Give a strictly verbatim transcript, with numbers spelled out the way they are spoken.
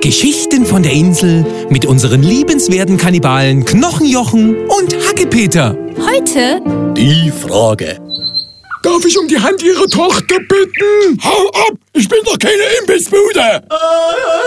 Geschichten von der Insel mit unseren liebenswerten Kannibalen Knochenjochen und Hackepeter. Heute die Frage. Darf ich um die Hand Ihrer Tochter bitten? Hau ab! Ich bin doch keine Imbissbude!